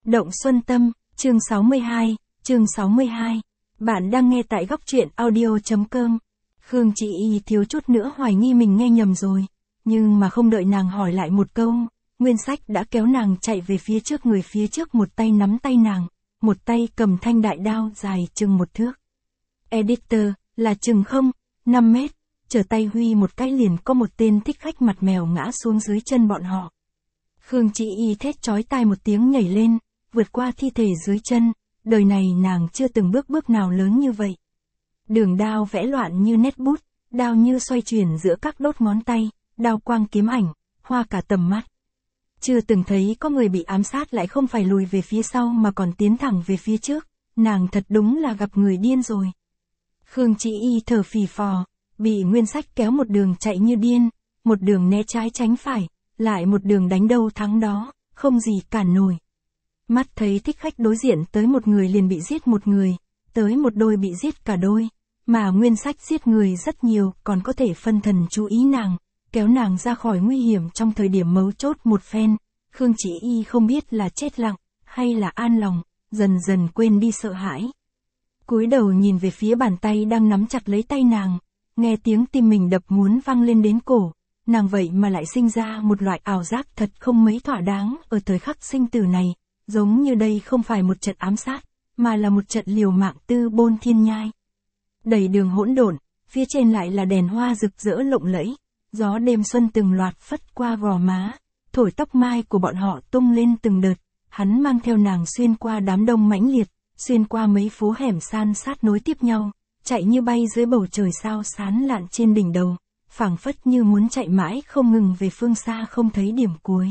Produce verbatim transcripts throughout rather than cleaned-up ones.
Động Xuân Tâm, chương sáu mươi hai, chương sáu mươi hai. Bạn đang nghe tại góc truyện audio.com. Khương Chị Y thiếu chút nữa hoài nghi mình nghe nhầm rồi, nhưng mà không đợi nàng hỏi lại một câu, Nguyên Sách đã kéo nàng chạy về phía trước, người phía trước một tay nắm tay nàng, một tay cầm thanh đại đao dài chừng một thước. Editor, là chừng không, năm mét, trở tay huy một cái liền có một tên thích khách mặt mèo ngã xuống dưới chân bọn họ. Khương Chị Y thét chói tai một tiếng nhảy lên, vượt qua thi thể dưới chân, đời này nàng chưa từng bước bước nào lớn như vậy. Đường đao vẽ loạn như nét bút, đao như xoay chuyển giữa các đốt ngón tay, đao quang kiếm ảnh, hoa cả tầm mắt. Chưa từng thấy có người bị ám sát lại không phải lùi về phía sau mà còn tiến thẳng về phía trước, nàng thật đúng là gặp người điên rồi. Khương Chị Y thở phì phò, bị Nguyên Sách kéo một đường chạy như điên, một đường né trái tránh phải, lại một đường đánh đâu thắng đó, không gì cản nổi. Mắt thấy thích khách đối diện tới một người liền bị giết một người, tới một đôi bị giết cả đôi, mà Nguyên Sách giết người rất nhiều, còn có thể phân thần chú ý nàng, kéo nàng ra khỏi nguy hiểm trong thời điểm mấu chốt một phen. Khương Chị Y không biết là chết lặng, hay là an lòng, dần dần quên đi sợ hãi. Cúi đầu nhìn về phía bàn tay đang nắm chặt lấy tay nàng, nghe tiếng tim mình đập muốn văng lên đến cổ, nàng vậy mà lại sinh ra một loại ảo giác thật không mấy thỏa đáng ở thời khắc sinh tử này, giống như đây không phải một trận ám sát, mà là một trận liều mạng tư bôn thiên nhai. Đầy đường hỗn độn, phía trên lại là đèn hoa rực rỡ lộng lẫy, gió đêm xuân từng loạt phất qua gò má, thổi tóc mai của bọn họ tung lên từng đợt, hắn mang theo nàng xuyên qua đám đông mãnh liệt, xuyên qua mấy phố hẻm san sát nối tiếp nhau, chạy như bay dưới bầu trời sao sáng lạn trên đỉnh đầu, phảng phất như muốn chạy mãi không ngừng về phương xa không thấy điểm cuối.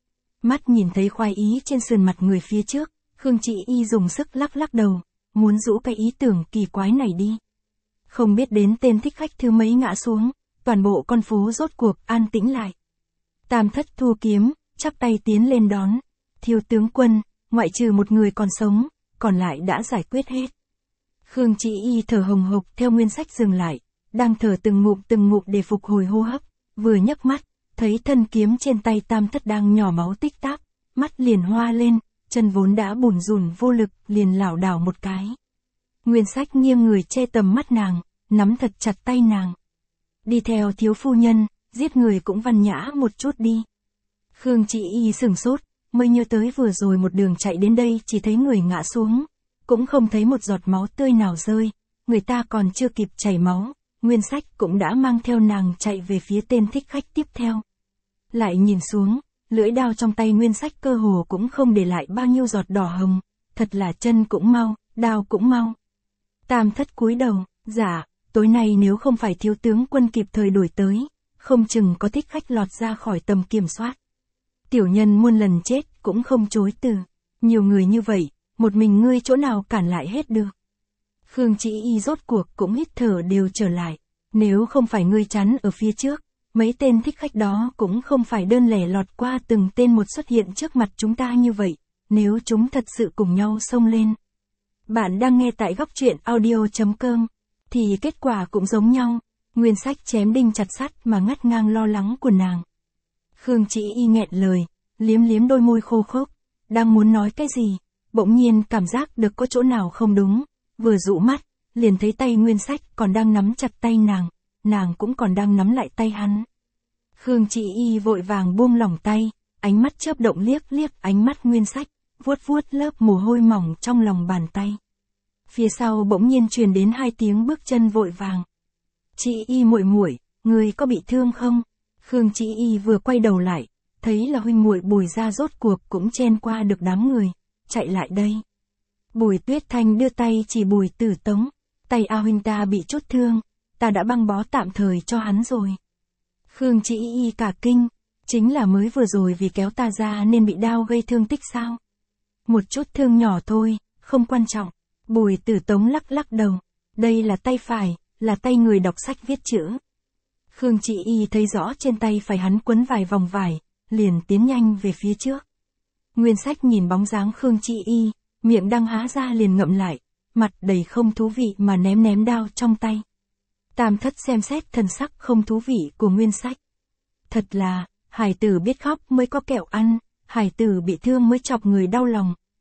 Mắt nhìn thấy khoái ý trên sườn mặt người phía trước, Khương Chị Y dùng sức lắc lắc đầu, muốn rũ cái ý tưởng kỳ quái này đi. Không biết đến tên thích khách thứ mấy ngã xuống, toàn bộ con phố rốt cuộc an tĩnh lại. Tam Thất thua kiếm, chắp tay tiến lên đón, Thiếu tướng quân, ngoại trừ một người còn sống, còn lại đã giải quyết hết. Khương Chị Y thở hồng hộc theo Nguyên Sách dừng lại, đang thở từng ngụm từng ngụm để phục hồi hô hấp, vừa nhấc mắt, thấy thân kiếm trên tay Tam Thất đang nhỏ máu tích tắc, mắt liền hoa lên, chân vốn đã bủn rủn vô lực liền lảo đảo một cái. Nguyên Sách nghiêng người che tầm mắt nàng, nắm thật chặt tay nàng. Đi theo thiếu phu nhân, giết người cũng văn nhã một chút đi. Khương Chị Y sửng sốt, mới nhớ tới vừa rồi một đường chạy đến đây chỉ thấy người ngã xuống, cũng không thấy một giọt máu tươi nào rơi, người ta còn chưa kịp chảy máu, Nguyên Sách cũng đã mang theo nàng chạy về phía tên thích khách tiếp theo. Lại nhìn xuống, lưỡi đao trong tay Nguyên Sách cơ hồ cũng không để lại bao nhiêu giọt đỏ hồng, thật là chân cũng mau, đao cũng mau. Tam Thất cúi đầu, dạ, tối nay nếu không phải thiếu tướng quân kịp thời đuổi tới, không chừng có thích khách lọt ra khỏi tầm kiểm soát. Tiểu nhân muôn lần chết cũng không chối từ, nhiều người như vậy, một mình ngươi chỗ nào cản lại hết được. Khương Chị Y rốt cuộc cũng hít thở đều trở lại, nếu không phải ngươi chắn ở phía trước, mấy tên thích khách đó cũng không phải đơn lẻ lọt qua từng tên một xuất hiện trước mặt chúng ta như vậy, nếu chúng thật sự cùng nhau xông lên. Bạn đang nghe tại góc truyện audio.com, thì kết quả cũng giống nhau, Nguyên Sách chém đinh chặt sắt mà ngắt ngang lo lắng của nàng. Khương Chị Y nghẹn lời, liếm liếm đôi môi khô khốc, đang muốn nói cái gì, bỗng nhiên cảm giác được có chỗ nào không đúng, vừa dụ mắt, liền thấy tay Nguyên Sách còn đang nắm chặt tay nàng, nàng cũng còn đang nắm lại tay hắn. Khương Chị Y vội vàng buông lỏng tay, ánh mắt chớp động liếc liếc ánh mắt Nguyên Sách, vuốt vuốt lớp mồ hôi mỏng trong lòng bàn tay. Phía sau bỗng nhiên truyền đến hai tiếng bước chân vội vàng. Chị Y muội muội, người có bị thương không? Khương Chị Y vừa quay đầu lại, thấy là huynh muội Bùi gia rốt cuộc cũng chen qua được đám người, chạy lại đây. Bùi Tuyết Thanh đưa tay chỉ Bùi Tử Tống, tay A huynh ta bị chút thương, ta đã băng bó tạm thời cho hắn rồi. Khương Chị Y cả kinh, chính là mới vừa rồi vì kéo ta ra nên bị đao gây thương tích sao? Một chút thương nhỏ thôi, không quan trọng. Bùi Tử Tống lắc lắc đầu, đây là tay phải, là tay người đọc sách viết chữ. Khương Chị Y thấy rõ trên tay phải hắn quấn vài vòng vải, liền tiến nhanh về phía trước. Nguyên Sách nhìn bóng dáng Khương Chị Y, miệng đang há ra liền ngậm lại, mặt đầy không thú vị mà ném ném đao trong tay. Tam Thất xem xét thần sắc không thú vị của Nguyên Sách. Thật là, hài tử biết khóc mới có kẹo ăn, hài tử bị thương mới chọc người đau lòng,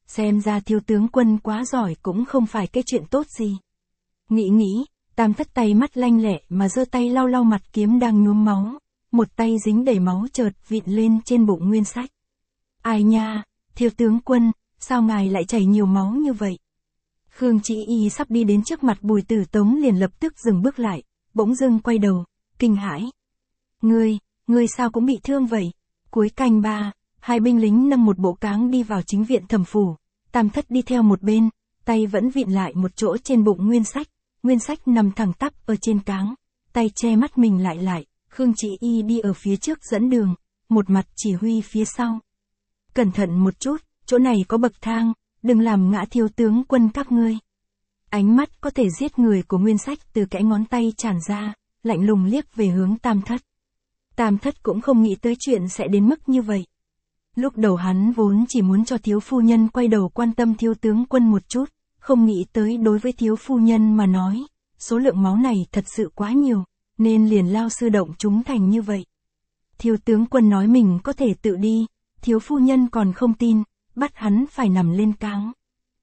xem ra thiếu tướng Quân quá giỏi cũng không phải cái chuyện tốt gì. Nghĩ nghĩ, Tam Thất tay mắt lanh lẹ mà giơ tay lau lau mặt kiếm đang nhuốm máu, một tay dính đầy máu chợt vịn lên trên bụng Nguyên Sách. Ai nha, thiếu tướng Quân, sao ngài lại chảy nhiều máu như vậy? Khương Chỉ Y sắp đi đến trước mặt Bùi Tử Tống liền lập tức dừng bước lại, bỗng dưng quay đầu, kinh hãi. Ngươi, ngươi sao cũng bị thương vậy? Cuối canh ba, hai binh lính nâng một bộ cáng đi vào chính viện Thẩm phủ, Tam Thất đi theo một bên, tay vẫn vịn lại một chỗ trên bụng Nguyên Sách, Nguyên Sách nằm thẳng tắp ở trên cáng, tay che mắt mình lại lại, Khương Chỉ Y đi ở phía trước dẫn đường, một mặt chỉ huy phía sau. Cẩn thận một chút, chỗ này có bậc thang, đừng làm ngã thiếu tướng Quân các ngươi. Ánh mắt có thể giết người của Nguyên Sách từ kẽ ngón tay tràn ra, lạnh lùng liếc về hướng Tam Thất. Tam Thất cũng không nghĩ tới chuyện sẽ đến mức như vậy. Lúc đầu hắn vốn chỉ muốn cho thiếu phu nhân quay đầu quan tâm thiếu tướng Quân một chút, không nghĩ tới đối với thiếu phu nhân mà nói, số lượng máu này thật sự quá nhiều, nên liền lao sư động chúng thành như vậy. Thiếu tướng Quân nói mình có thể tự đi, thiếu phu nhân còn không tin, bắt hắn phải nằm lên cáng.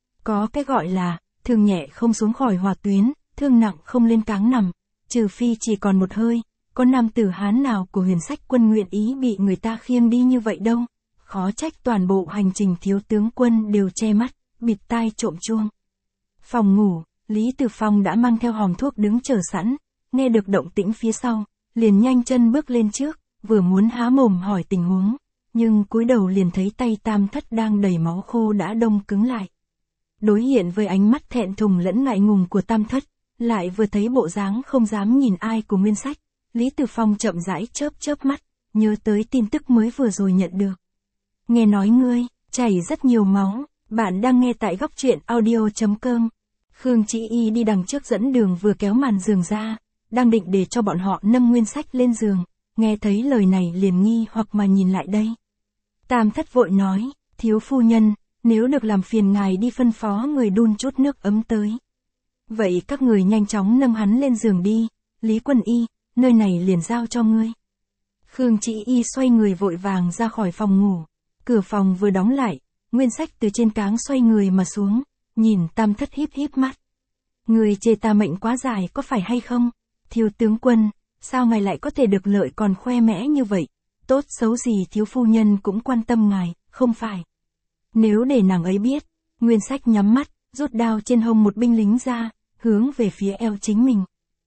Có cái gọi là, thương nhẹ không xuống khỏi hỏa tuyến, thương nặng không lên cáng nằm, trừ phi chỉ còn một hơi, có nam tử Hán nào của Huyền Sách Quân nguyện ý bị người ta khiêng đi như vậy đâu. Khó trách toàn bộ hành trình thiếu tướng Quân đều che mắt, bịt tai trộm chuông. Phòng ngủ, Lý Từ Phong đã mang theo hòm thuốc đứng chờ sẵn, nghe được động tĩnh phía sau, liền nhanh chân bước lên trước, vừa muốn há mồm hỏi tình huống, nhưng cúi đầu liền thấy tay Tam Thất đang đầy máu khô đã đông cứng lại. Đối hiện với ánh mắt thẹn thùng lẫn ngại ngùng của Tam Thất, lại vừa thấy bộ dáng không dám nhìn ai của Nguyên Sách, Lý Từ Phong chậm rãi chớp chớp mắt, nhớ tới tin tức mới vừa rồi nhận được. Nghe nói ngươi, chảy rất nhiều máu, bạn đang nghe tại góc truyện audio chấm com. Khương Chỉ Y đi đằng trước dẫn đường vừa kéo màn giường ra, đang định để cho bọn họ nâng Nguyên Sách lên giường, nghe thấy lời này liền nghi hoặc mà nhìn lại đây. Tam Thất vội nói, thiếu phu nhân, nếu được làm phiền ngài đi phân phó người đun chút nước ấm tới. Vậy các người nhanh chóng nâng hắn lên giường đi, Lý Quân Y, nơi này liền giao cho ngươi. Khương Chỉ Y xoay người vội vàng ra khỏi phòng ngủ, cửa phòng vừa đóng lại, Nguyên Sách từ trên cáng xoay người mà xuống, nhìn Tam Thất híp híp mắt. Người chê ta mệnh quá dài có phải hay không? Thiếu tướng Quân, sao ngài lại có thể được lợi còn khoe mẽ như vậy? Tốt xấu gì thiếu phu nhân cũng quan tâm ngài, không phải? Nếu để nàng ấy biết, Nguyên Sách nhắm mắt, rút đao trên hông một binh lính ra, hướng về phía eo chính mình.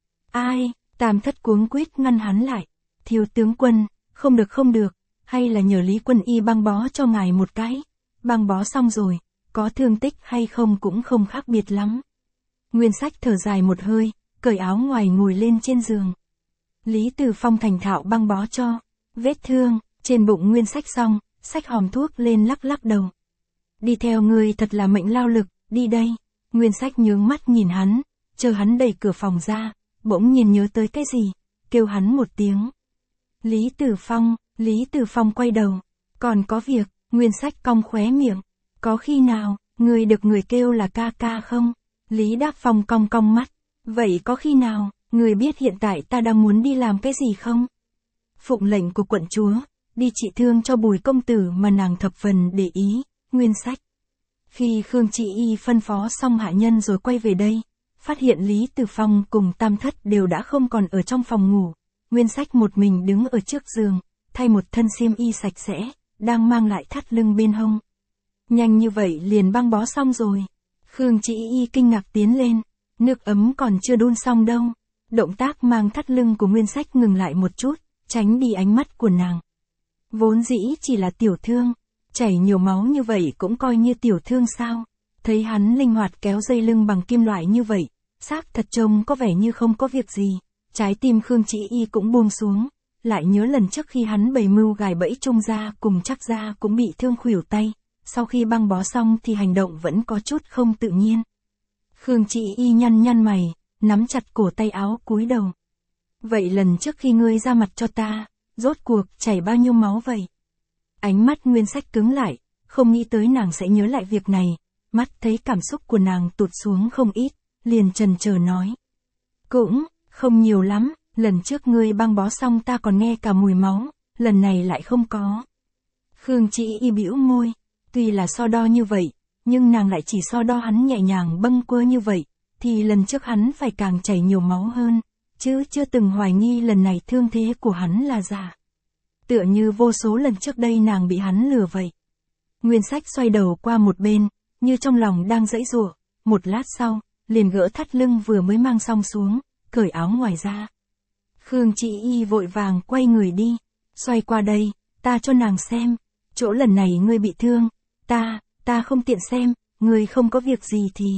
Ai? Tam Thất cuống quýt ngăn hắn lại. Thiếu tướng Quân, không được không được, hay là nhờ Lý Quân Y băng bó cho ngài một cái. Băng bó xong rồi, có thương tích hay không cũng không khác biệt lắm. Nguyên Sách thở dài một hơi, cởi áo ngoài ngồi lên trên giường. Lý Từ Phong thành thạo băng bó cho. Vết thương, trên bụng Nguyên Sách xong, xách hòm thuốc lên lắc lắc đầu. Đi theo ngươi thật là mệnh lao lực, đi đây. Nguyên Sách nhướng mắt nhìn hắn, chờ hắn đẩy cửa phòng ra, bỗng nhiên nhớ tới cái gì, kêu hắn một tiếng. Lý Tử Phong, Lý Tử Phong quay đầu, còn có việc, Nguyên Sách cong khóe miệng, có khi nào, người được người kêu là ca ca không? Lý Đáp Phong cong cong mắt, vậy có khi nào, người biết hiện tại ta đang muốn đi làm cái gì không? Phụng lệnh của quận chúa, đi trị thương cho Bùi công tử mà nàng thập phần để ý, Nguyên Sách. Khi Khương Chỉ Y phân phó xong hạ nhân rồi quay về đây, phát hiện Lý Tử Phong cùng Tam Thất đều đã không còn ở trong phòng ngủ, Nguyên Sách một mình đứng ở trước giường, thay một thân xiêm y sạch sẽ, đang mang lại thắt lưng bên hông. Nhanh như vậy liền băng bó xong rồi. Khương Chỉ Y kinh ngạc tiến lên, nước ấm còn chưa đun xong đâu. Động tác mang thắt lưng của Nguyên Sách ngừng lại một chút, tránh đi ánh mắt của nàng. Vốn dĩ chỉ là tiểu thương, chảy nhiều máu như vậy cũng coi như tiểu thương sao? Thấy hắn linh hoạt kéo dây lưng bằng kim loại như vậy, xác thật trông có vẻ như không có việc gì. Trái tim Khương Chỉ Y cũng buông xuống, lại nhớ lần trước khi hắn bày mưu gài bẫy Trung gia cùng Trác gia cũng bị thương khuỷu tay, sau khi băng bó xong thì hành động vẫn có chút không tự nhiên. Khương Chỉ Y nhăn nhăn mày, nắm chặt cổ tay áo cúi đầu. Vậy lần trước khi ngươi ra mặt cho ta, rốt cuộc chảy bao nhiêu máu vậy? Ánh mắt Nguyên Sách cứng lại, không nghĩ tới nàng sẽ nhớ lại việc này, mắt thấy cảm xúc của nàng tụt xuống không ít, liền chần chờ nói. Cũng, không nhiều lắm, lần trước ngươi băng bó xong ta còn nghe cả mùi máu, lần này lại không có. Khương Chỉ Y bĩu môi, tuy là so đo như vậy, nhưng nàng lại chỉ so đo hắn nhẹ nhàng bâng quơ như vậy, thì lần trước hắn phải càng chảy nhiều máu hơn, chứ chưa từng hoài nghi lần này thương thế của hắn là giả. Tựa như vô số lần trước đây nàng bị hắn lừa vậy. Nguyên Sách xoay đầu qua một bên, như trong lòng đang giãy giụa, một lát sau, liền gỡ thắt lưng vừa mới mang xong xuống, cởi áo ngoài ra. Khương Chị Y vội vàng quay người đi, xoay qua đây, ta cho nàng xem, chỗ lần này ngươi bị thương, ta, ta không tiện xem, ngươi không có việc gì thì.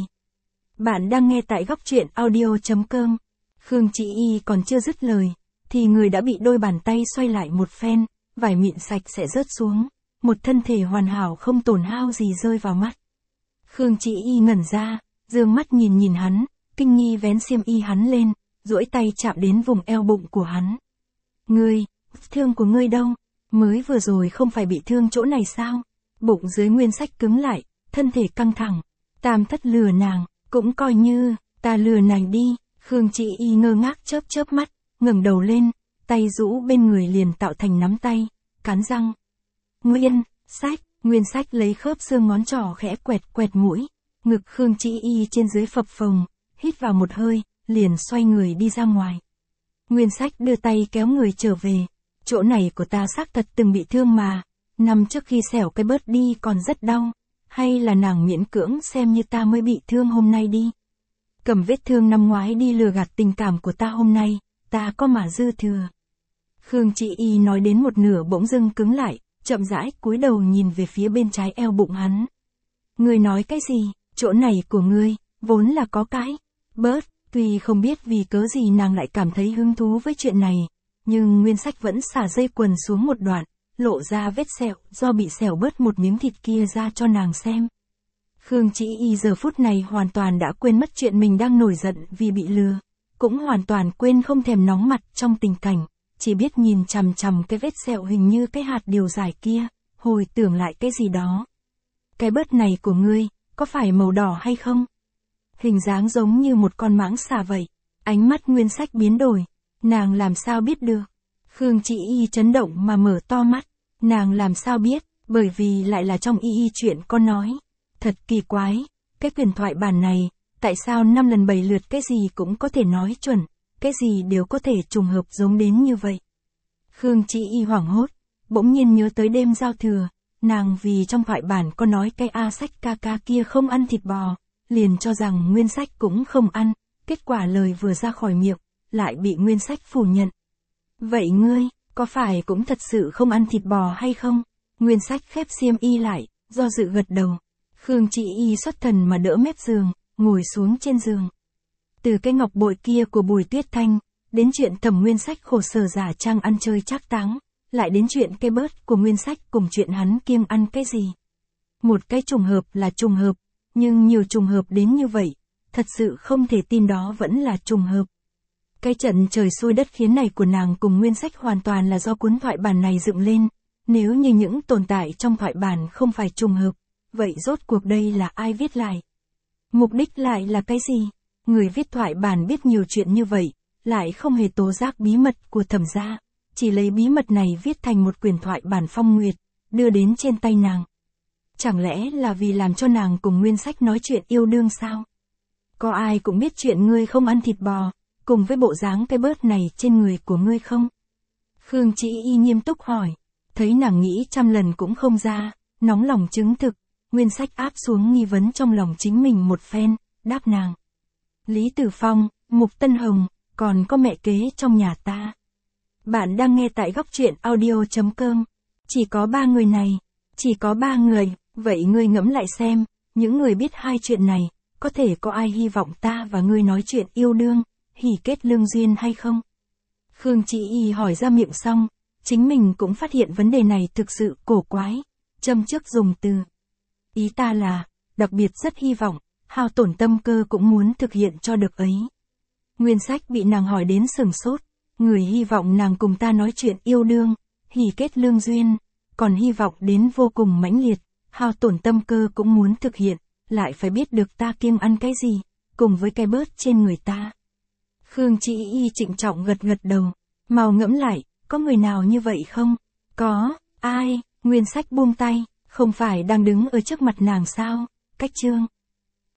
Bạn đang nghe tại góc truyện audio chấm com. Khương Chị Y còn chưa dứt lời, thì người đã bị đôi bàn tay xoay lại một phen, vải mịn sạch sẽ rớt xuống, một thân thể hoàn hảo không tổn hao gì rơi vào mắt. Khương Chị Y ngẩn ra, dương mắt nhìn nhìn hắn, kinh nghi vén xiêm y hắn lên, duỗi tay chạm đến vùng eo bụng của hắn. Ngươi, thương của ngươi đâu? Mới vừa rồi không phải bị thương chỗ này sao? Bụng dưới Nguyên Sách cứng lại, thân thể căng thẳng. Tam thất lừa nàng, cũng coi như, ta lừa nàng đi. Khương Chị Y ngơ ngác chớp chớp mắt, ngẩng đầu lên, tay rũ bên người liền tạo thành nắm tay, cắn răng. Nguyên, Sách, Nguyên Sách lấy khớp xương ngón trỏ khẽ quẹt quẹt mũi, ngực Khương Chị Y trên dưới phập phồng, hít vào một hơi, liền xoay người đi ra ngoài. Nguyên Sách đưa tay kéo người trở về, chỗ này của ta xác thật từng bị thương mà, năm trước khi xẻo cái bớt đi còn rất đau, hay là nàng miễn cưỡng xem như ta mới bị thương hôm nay đi. Cầm vết thương năm ngoái đi lừa gạt tình cảm của ta hôm nay, ta có mà dư thừa. Khương Chị Y nói đến một nửa bỗng dưng cứng lại, chậm rãi cúi đầu nhìn về phía bên trái eo bụng hắn. Ngươi nói cái gì, chỗ này của ngươi, vốn là có cái bớt, tuy không biết vì cớ gì nàng lại cảm thấy hứng thú với chuyện này, nhưng Nguyên Sách vẫn xả dây quần xuống một đoạn, lộ ra vết sẹo do bị xẻo bớt một miếng thịt kia ra cho nàng xem. Khương Chị Y giờ phút này hoàn toàn đã quên mất chuyện mình đang nổi giận vì bị lừa, cũng hoàn toàn quên không thèm nóng mặt trong tình cảnh, chỉ biết nhìn chằm chằm cái vết sẹo hình như cái hạt điều dài kia, hồi tưởng lại cái gì đó. Cái bớt này của ngươi, có phải màu đỏ hay không? Hình dáng giống như một con mãng xà vậy. Ánh mắt Nguyên Sách biến đổi, nàng làm sao biết được? Khương Chị Y chấn động mà mở to mắt, nàng làm sao biết, bởi vì lại là trong y y chuyện con nói. Thật kỳ quái, cái huyền thoại bản này, tại sao năm lần bảy lượt cái gì cũng có thể nói chuẩn, cái gì đều có thể trùng hợp giống đến như vậy. Khương Chị Y hoảng hốt, bỗng nhiên nhớ tới đêm giao thừa, nàng vì trong thoại bản có nói cái A Sách ca ca kia không ăn thịt bò, liền cho rằng Nguyên Sách cũng không ăn, kết quả lời vừa ra khỏi miệng, lại bị Nguyên Sách phủ nhận. Vậy ngươi, có phải cũng thật sự không ăn thịt bò hay không? Nguyên Sách khép xiêm y lại, do dự gật đầu. Khương Chị Y xuất thần mà đỡ mép giường, ngồi xuống trên giường. Từ cái ngọc bội kia của Bùi Tuyết Thanh, đến chuyện Thẩm Nguyên Sách khổ sở giả trang ăn chơi trác táng, lại đến chuyện cái bớt của Nguyên Sách cùng chuyện hắn kiêng ăn cái gì. Một cái trùng hợp là trùng hợp, nhưng nhiều trùng hợp đến như vậy, thật sự không thể tin đó vẫn là trùng hợp. Cái trận trời xui đất khiến này của nàng cùng Nguyên Sách hoàn toàn là do cuốn thoại bản này dựng lên, nếu như những tồn tại trong thoại bản không phải trùng hợp, vậy rốt cuộc đây là ai viết lại? Mục đích lại là cái gì? Người viết thoại bản biết nhiều chuyện như vậy, lại không hề tố giác bí mật của Thẩm gia, chỉ lấy bí mật này viết thành một quyển thoại bản phong nguyệt, đưa đến trên tay nàng. Chẳng lẽ là vì làm cho nàng cùng Nguyên Sách nói chuyện yêu đương sao? Có ai cũng biết chuyện ngươi không ăn thịt bò, cùng với bộ dáng cái bớt này trên người của ngươi không? Khương Chị Y nghiêm túc hỏi, thấy nàng nghĩ trăm lần cũng không ra, nóng lòng chứng thực, Nguyên Sách áp xuống nghi vấn trong lòng chính mình một phen, đáp nàng. Lý Tử Phong, Mục Tân Hồng, còn có mẹ kế trong nhà ta. Bạn đang nghe tại góc truyện audio chấm com. Chỉ có ba người này, chỉ có ba người, vậy ngươi ngẫm lại xem, những người biết hai chuyện này, có thể có ai hy vọng ta và ngươi nói chuyện yêu đương, hỉ kết lương duyên hay không? Khương Chị Y hỏi ra miệng xong, chính mình cũng phát hiện vấn đề này thực sự cổ quái, châm trước dùng từ. Ý ta là, đặc biệt rất hy vọng, hao tổn tâm cơ cũng muốn thực hiện cho được ấy. Nguyên Sách bị nàng hỏi đến sừng sốt, người hy vọng nàng cùng ta nói chuyện yêu đương, hỉ kết lương duyên, còn hy vọng đến vô cùng mãnh liệt, hao tổn tâm cơ cũng muốn thực hiện, lại phải biết được ta kiêng ăn cái gì, cùng với cái bớt trên người ta. Khương Chị Y trịnh trọng gật gật đầu, mau ngẫm lại, có người nào như vậy không? Có, ai? Nguyên Sách buông tay, không phải đang đứng ở trước mặt nàng sao? cách chương.